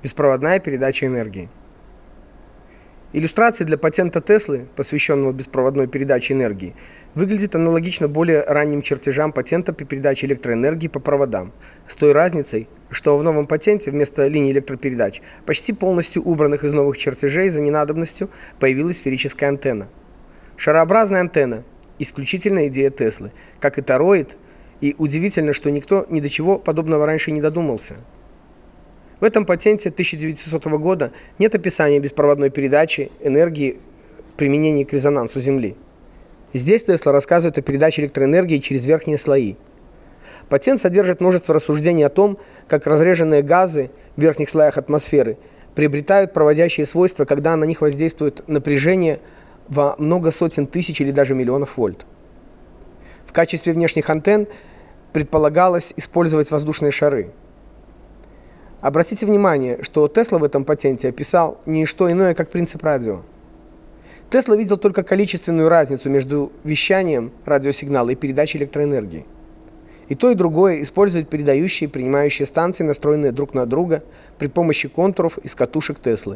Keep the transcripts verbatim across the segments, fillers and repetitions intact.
Беспроводная передача энергии. Иллюстрация для патента Теслы, посвященного беспроводной передаче энергии, выглядит аналогично более ранним чертежам патента по передаче электроэнергии по проводам, с той разницей, что в новом патенте вместо линий электропередач, почти полностью убранных из новых чертежей за ненадобностью, появилась сферическая антенна. Шарообразная антенна – исключительная идея Теслы, как и тороид, и удивительно, что никто ни до чего подобного раньше не додумался. В этом патенте тысяча девятисотого года нет описания беспроводной передачи энергии в применении к резонансу Земли. Здесь Тесла рассказывает о передаче электроэнергии через верхние слои. Патент содержит множество рассуждений о том, как разреженные газы в верхних слоях атмосферы приобретают проводящие свойства, когда на них воздействует напряжение во много сотен тысяч или даже миллионов вольт. В качестве внешних антенн предполагалось использовать воздушные шары. Обратите внимание, что Тесла в этом патенте описал не что иное, как принцип радио. Тесла видел только количественную разницу между вещанием радиосигнала и передачей электроэнергии. И то, и другое используют передающие и принимающие станции, настроенные друг на друга при помощи контуров из катушек Теслы.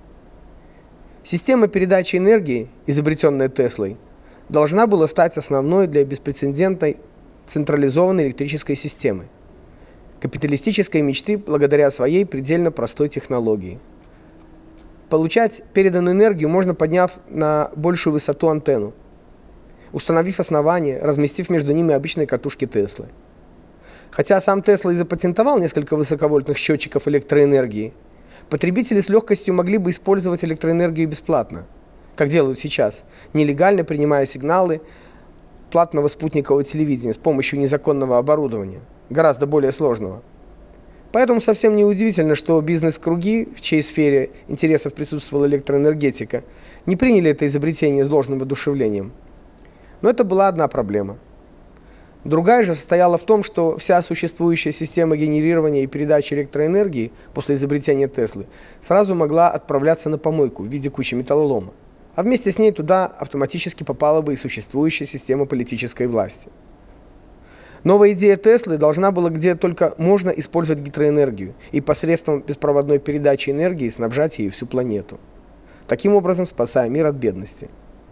Система передачи энергии, изобретенная Теслой, должна была стать основной для беспрецедентной централизованной электрической системы, капиталистической мечты благодаря своей предельно простой технологии. Получать переданную энергию можно, подняв на большую высоту антенну, установив основание, разместив между ними обычные катушки Теслы. Хотя сам Тесла и запатентовал несколько высоковольтных счетчиков электроэнергии, потребители с легкостью могли бы использовать электроэнергию бесплатно, как делают сейчас, нелегально принимая сигналы платного спутникового телевидения с помощью незаконного оборудования, гораздо более сложного. Поэтому совсем не удивительно, что бизнес-круги, в чьей сфере интересов присутствовала электроэнергетика, не приняли это изобретение с должным воодушевлением. Но это была одна проблема. Другая же состояла в том, что вся существующая система генерирования и передачи электроэнергии после изобретения Теслы сразу могла отправляться на помойку в виде кучи металлолома, а вместе с ней туда автоматически попала бы и существующая система политической власти. Новая идея Теслы должна была где только можно использовать гидроэнергию и посредством беспроводной передачи энергии снабжать ею всю планету, таким образом спасая мир от бедности.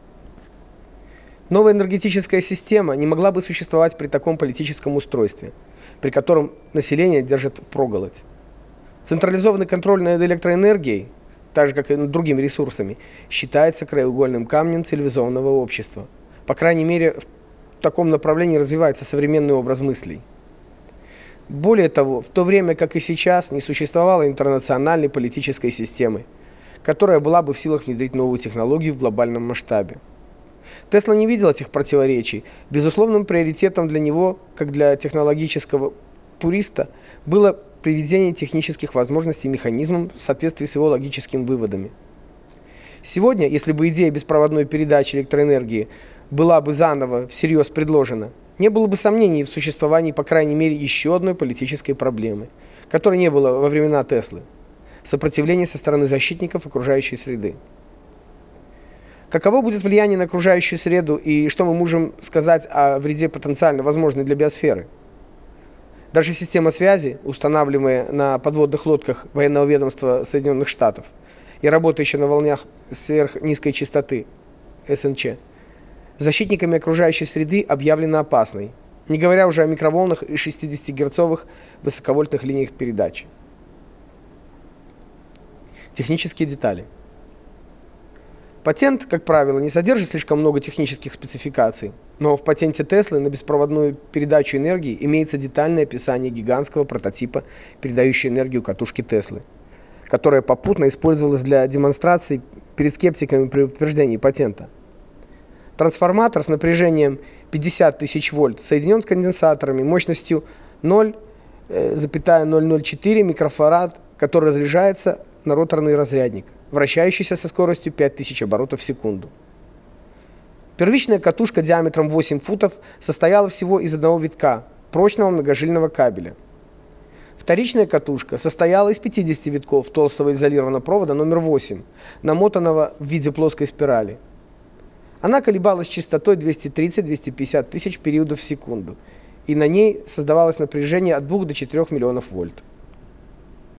Новая энергетическая система не могла бы существовать при таком политическом устройстве, при котором население держит впроголодь. Централизованный контроль над электроэнергией, так же как и над другими ресурсами, считается краеугольным камнем цивилизованного общества. По крайней мере, в таком направлении развивается современный образ мыслей. Более того, в то время, как и сейчас, не существовало интернациональной политической системы, которая была бы в силах внедрить новую технологию в глобальном масштабе. Тесла не видел этих противоречий. Безусловным приоритетом для него, как для технологического пуриста, было приведение технических возможностей механизмам в соответствии с его логическими выводами. Сегодня, если бы идея беспроводной передачи электроэнергии была бы заново всерьез предложена, не было бы сомнений в существовании, по крайней мере, еще одной политической проблемы, которой не было во времена Теслы – сопротивление со стороны защитников окружающей среды. Каково будет влияние на окружающую среду и что мы можем сказать о вреде потенциально возможной для биосферы? Даже система связи, устанавливаемая на подводных лодках военного ведомства Соединенных Штатов и работающая на волнах сверхнизкой частоты эс эн че, защитниками окружающей среды объявлена опасной, не говоря уже о микроволнах и шестидесятигерцовых высоковольтных линиях передач. Технические детали. Патент, как правило, не содержит слишком много технических спецификаций, но в патенте Теслы на беспроводную передачу энергии имеется детальное описание гигантского прототипа, передающей энергию катушки Теслы, которая попутно использовалась для демонстраций перед скептиками при утверждении патента. Трансформатор с напряжением пятьдесят тысяч вольт соединен с конденсаторами мощностью ноль целых ноль ноль четыре микрофарад, который разряжается на роторный разрядник, вращающийся со скоростью пять тысяч оборотов в секунду. Первичная катушка диаметром восемь футов состояла всего из одного витка прочного многожильного кабеля. Вторичная катушка состояла из пятидесяти витков толстого изолированного провода номер восемь, намотанного в виде плоской спирали. Она колебалась с частотой двести тридцать — двести пятьдесят тысяч периодов в секунду, и на ней создавалось напряжение от двух до четырёх миллионов вольт.